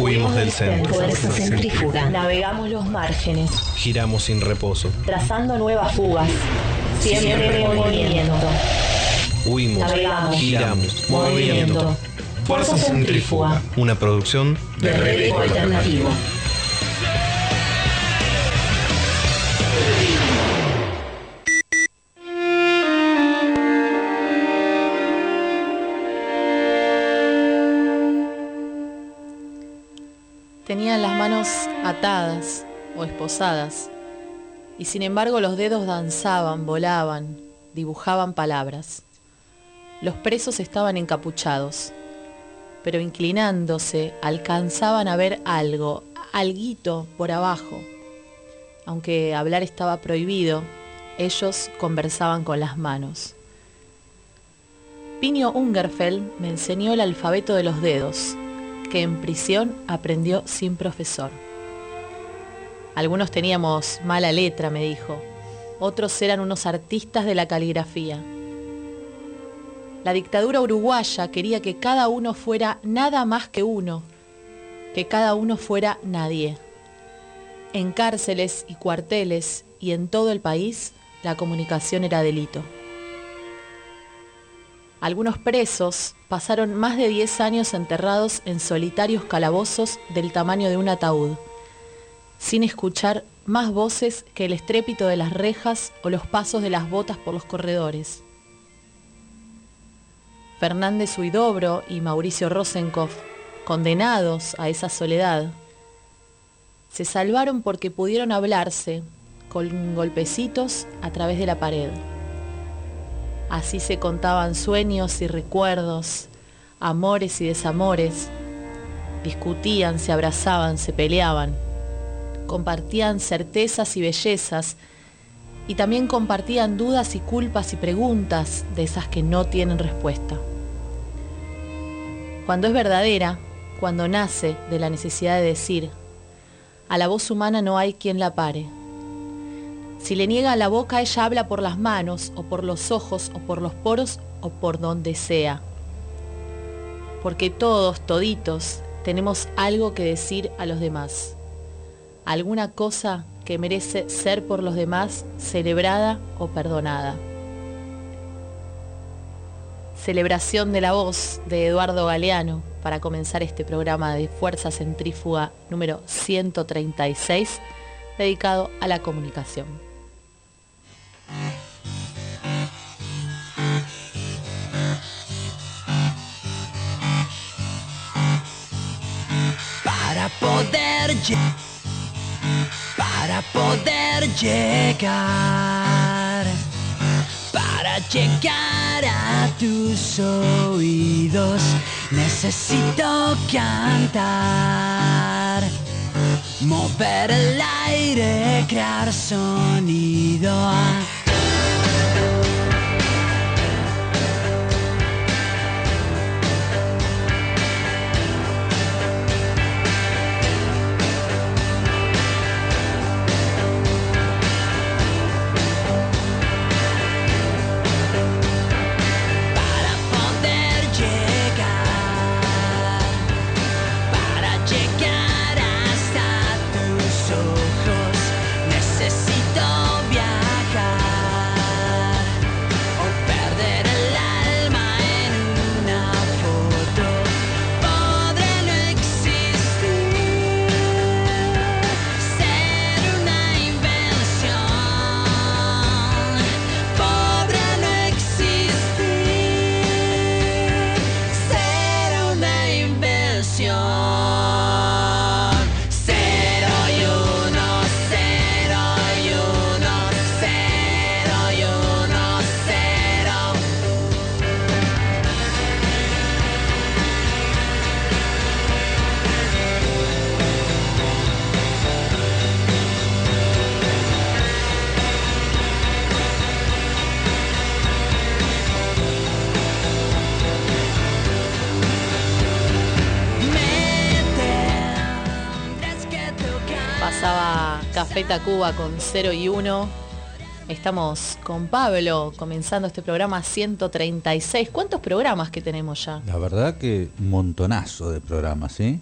Huimos del centro. Fuerza centrífuga. Navegamos los márgenes, Giramos sin reposo. trazando nuevas fugas. Siempre en movimiento. Huimos, Navegamos. giramos, movimiento. Fuerza centrífuga. Una producción De Red Eco Alternativo. Tenían las manos atadas o esposadas, y sin embargo los dedos danzaban, volaban, dibujaban palabras. Los presos estaban encapuchados, pero inclinándose alcanzaban a ver algo, alguito por abajo. Aunque hablar estaba prohibido, ellos conversaban con las manos. Pinio Ungerfeld me enseñó el alfabeto de los dedos, que en prisión aprendió sin profesor. Algunos teníamos mala letra, me dijo. Otros eran unos artistas de la caligrafía. La dictadura uruguaya quería que cada uno fuera nada más que uno, que cada uno fuera nadie. En cárceles y cuarteles y en todo el país, la comunicación era delito. Algunos presos pasaron más de 10 años enterrados en solitarios calabozos del tamaño de un ataúd, sin escuchar más voces que el estrépito de las rejas o los pasos de las botas por los corredores. Fernández Huidobro y Mauricio Rosenkopf, condenados a esa soledad, se salvaron porque pudieron hablarse con golpecitos a través de la pared. Así se contaban sueños y recuerdos, amores y desamores, discutían, se abrazaban, se peleaban, compartían certezas y bellezas, y también compartían dudas y culpas y preguntas de esas que no tienen respuesta. Cuando es verdadera, cuando nace de la necesidad de decir, a la voz humana no hay quien la pare. Si le niega la boca, ella habla por las manos, o por los ojos, o por los poros, o por donde sea. Porque todos, toditos, tenemos algo que decir a los demás. Alguna cosa que merece ser por los demás celebrada o perdonada. Celebración de la voz de Eduardo Galeano para comenzar este programa de Fuerza Centrífuga número 136, dedicado a la comunicación. Para poder llegar a tus oídos, necesito cantar, mover el aire, crear sonido. Café Tacuba con 0 y 1. Estamos con Pablo comenzando este programa 136. ¿Cuántos programas que tenemos ya? La verdad que un montonazo de programas, ¿sí?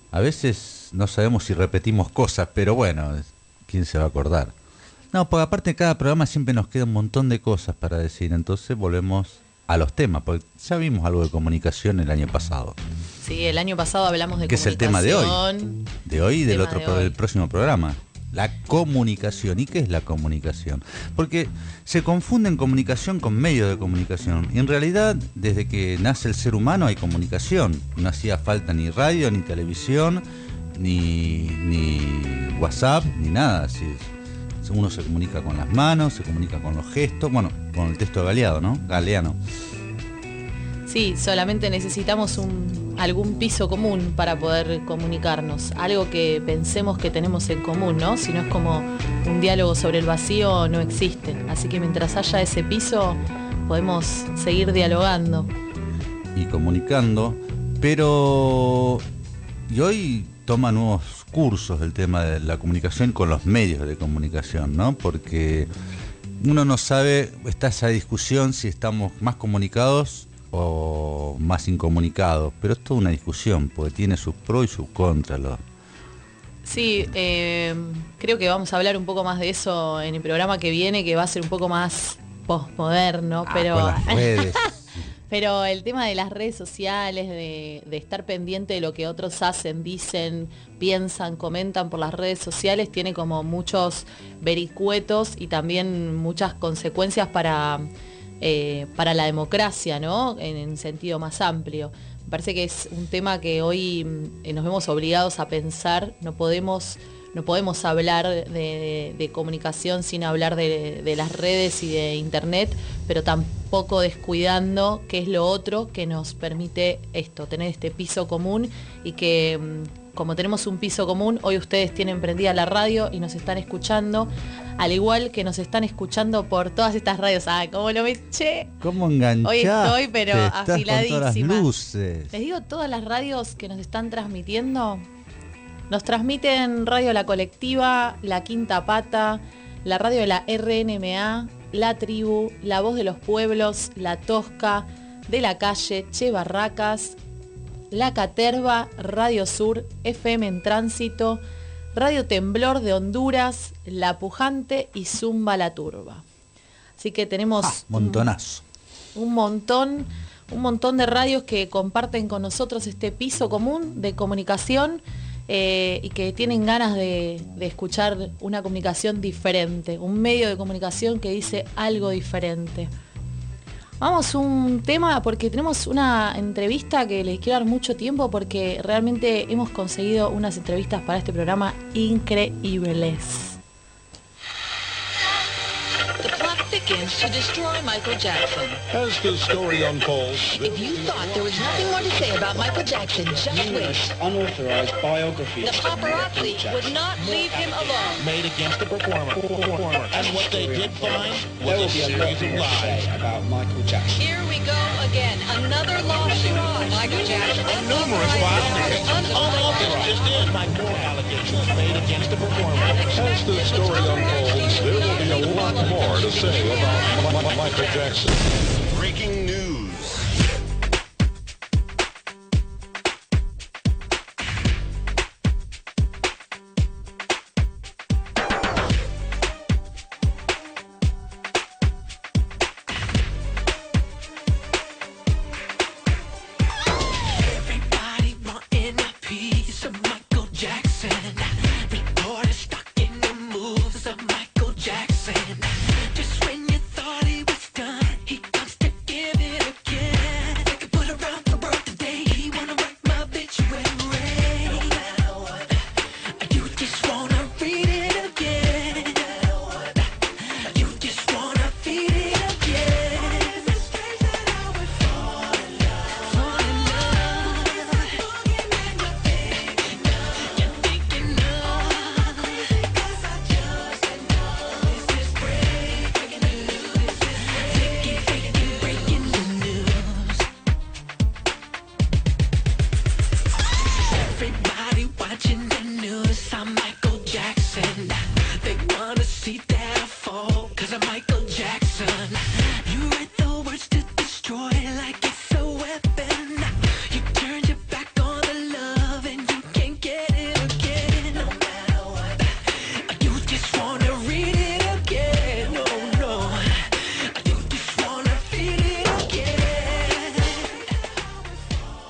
A veces no sabemos si repetimos cosas, pero bueno, ¿quién se va a acordar? No, pues aparte de cada programa siempre nos queda un montón de cosas para decir, entonces volvemos a los temas, porque ya vimos algo de comunicación el año pasado. Sí, el año pasado hablamos de que es el tema de hoy. De hoy y del próximo programa. La comunicación. ¿Y qué es la comunicación? Porque se confunden comunicación con medios de comunicación. Y en realidad, desde que nace el ser humano hay comunicación. No hacía falta ni radio, ni televisión, ni WhatsApp, ni nada. Así es. Uno se comunica con las manos, se comunica con los gestos, bueno, con el texto de Galeano, ¿no? Galeano. Sí, solamente necesitamos algún piso común para poder comunicarnos, algo que pensemos que tenemos en común, ¿no? Si no es como un diálogo sobre el vacío, no existe. Así que mientras haya ese piso, podemos seguir dialogando. Y comunicando, pero... Y hoy toma nuevos cursos el tema de la comunicación con los medios de comunicación, ¿no? Porque uno no sabe, está esa discusión si estamos más comunicados o más incomunicados, pero es toda una discusión, porque tiene sus pros y sus contras. Sí, creo que vamos a hablar un poco más de eso en el programa que viene, que va a ser un poco más postmoderno, pero... Con las redes. Pero el tema de las redes sociales, de estar pendiente de lo que otros hacen, dicen, piensan, comentan por las redes sociales, tiene como muchos vericuetos y también muchas consecuencias para la democracia, ¿no? En sentido más amplio. Me parece que es un tema que hoy nos vemos obligados a pensar. No podemos hablar de comunicación sin hablar de las redes y de internet, pero tampoco descuidando qué es lo otro que nos permite esto, tener este piso común, y que como tenemos un piso común, hoy ustedes tienen prendida la radio y nos están escuchando, al igual que nos están escuchando por todas estas radios. ¡Ah, cómo lo eché! ¿Cómo enganchaste? Hoy estoy, pero afiladísima. Con todas las luces. Les digo, todas las radios que nos están transmitiendo, nos transmiten Radio La Colectiva, La Quinta Pata, la radio de la RNMA, La Tribu, La Voz de los Pueblos, La Tosca, De la Calle, Che Barracas, La Caterva, Radio Sur, FM en Tránsito, Radio Temblor de Honduras, La Pujante y Zumba La Turba. Así que tenemos montonazo. Un montón de radios que comparten con nosotros este piso común de comunicación, y que tienen ganas de escuchar una comunicación diferente, un medio de comunicación que dice algo diferente. Vamos a un tema, porque tenemos una entrevista que les quiero dar mucho tiempo, porque realmente hemos conseguido unas entrevistas para este programa increíbles. The plot thickens to destroy Michael Jackson. As the story unfolds, If you thought there was nothing more to say about Michael Jackson, just wait. Unauthorized biography. The paparazzi would not leave him alone. made against the performer. And what they did find There will was a be a series lot of more to say lies. about Michael Jackson. Here we go again. Another lawsuit. Michael Jackson. Numerous filings. This just in. Like more allegations made against the performer. As the story unfolds, there will be a lot more to say about Michael Jackson. Breaking news. Everybody wanting a piece of Michael Jackson. Reporters stuck in the moves of Michael Jackson. Just when you thought he was done, he comes to give it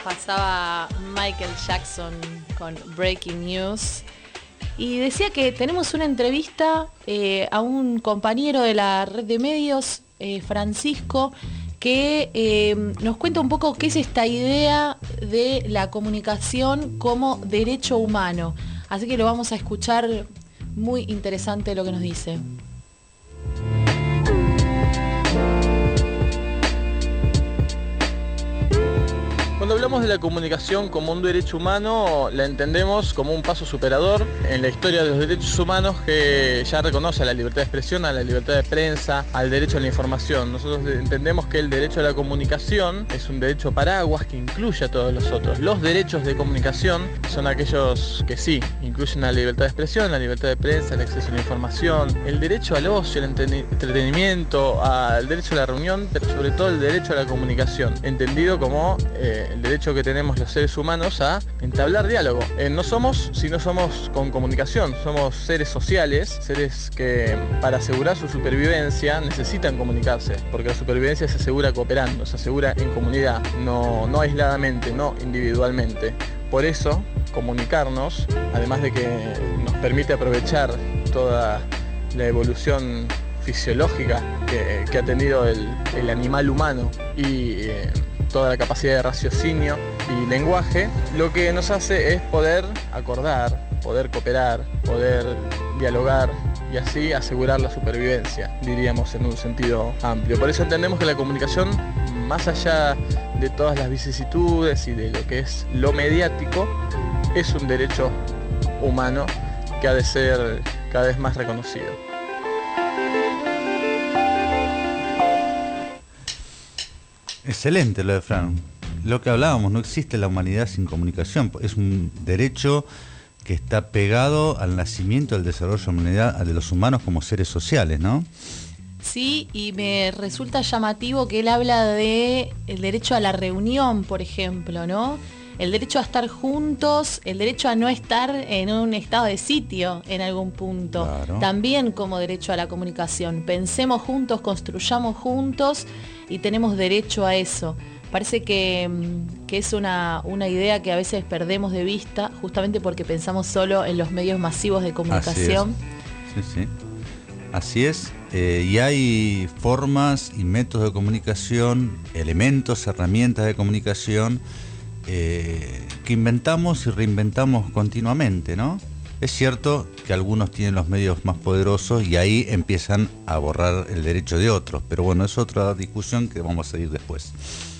Pasaba Michael Jackson con Breaking News y decía que tenemos una entrevista a un compañero de la red de medios, Francisco, que nos cuenta un poco qué es esta idea de la comunicación como derecho humano. Así que lo vamos a escuchar, muy interesante lo que nos dice. Cuando hablamos de la comunicación como un derecho humano, la entendemos como un paso superador en la historia de los derechos humanos que ya reconoce a la libertad de expresión, a la libertad de prensa, al derecho a la información. Nosotros entendemos que el derecho a la comunicación es un derecho paraguas que incluye a todos los otros. Los derechos de comunicación son aquellos que sí, incluyen la libertad de expresión, la libertad de prensa, el acceso a la información, el derecho al ocio, el entretenimiento, al derecho a la reunión, pero sobre todo el derecho a la comunicación, entendido como el derecho que tenemos los seres humanos a entablar diálogo. No somos si no somos con comunicación, somos seres sociales, seres que para asegurar su supervivencia necesitan comunicarse, porque la supervivencia se asegura cooperando, se asegura en comunidad, no aisladamente, no individualmente. Por eso, comunicarnos, además de que nos permite aprovechar toda la evolución fisiológica que ha tenido el animal humano y toda la capacidad de raciocinio y lenguaje, lo que nos hace es poder acordar, poder cooperar, poder dialogar y así asegurar la supervivencia, diríamos en un sentido amplio. Por eso entendemos que la comunicación, más allá de todas las vicisitudes y de lo que es lo mediático, es un derecho humano que ha de ser cada vez más reconocido. Excelente lo de Fran. Lo que hablábamos, no existe la humanidad sin comunicación. Es un derecho que está pegado al nacimiento, al desarrollo de la humanidad, de los humanos como seres sociales, ¿no? Sí, y me resulta llamativo que él habla de el derecho a la reunión, por ejemplo, ¿no? El derecho a estar juntos, el derecho a no estar en un estado de sitio en algún punto. Claro. También como derecho a la comunicación. Pensemos juntos, construyamos juntos y tenemos derecho a eso. Parece que es una idea que a veces perdemos de vista, justamente porque pensamos solo en los medios masivos de comunicación. Así es. Sí. Así es. Y hay formas y métodos de comunicación, elementos, herramientas de comunicación que inventamos y reinventamos continuamente, ¿no? Es cierto que algunos tienen los medios más poderosos y ahí empiezan a borrar el derecho de otros, pero bueno, es otra discusión que vamos a seguir después.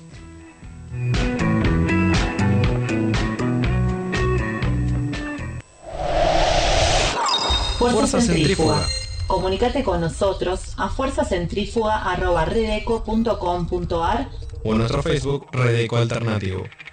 Fuerza Centrífuga. Comunicate con nosotros a fuerzacentrifuga@redeco.com.ar o en nuestro Facebook Redeco Alternativo.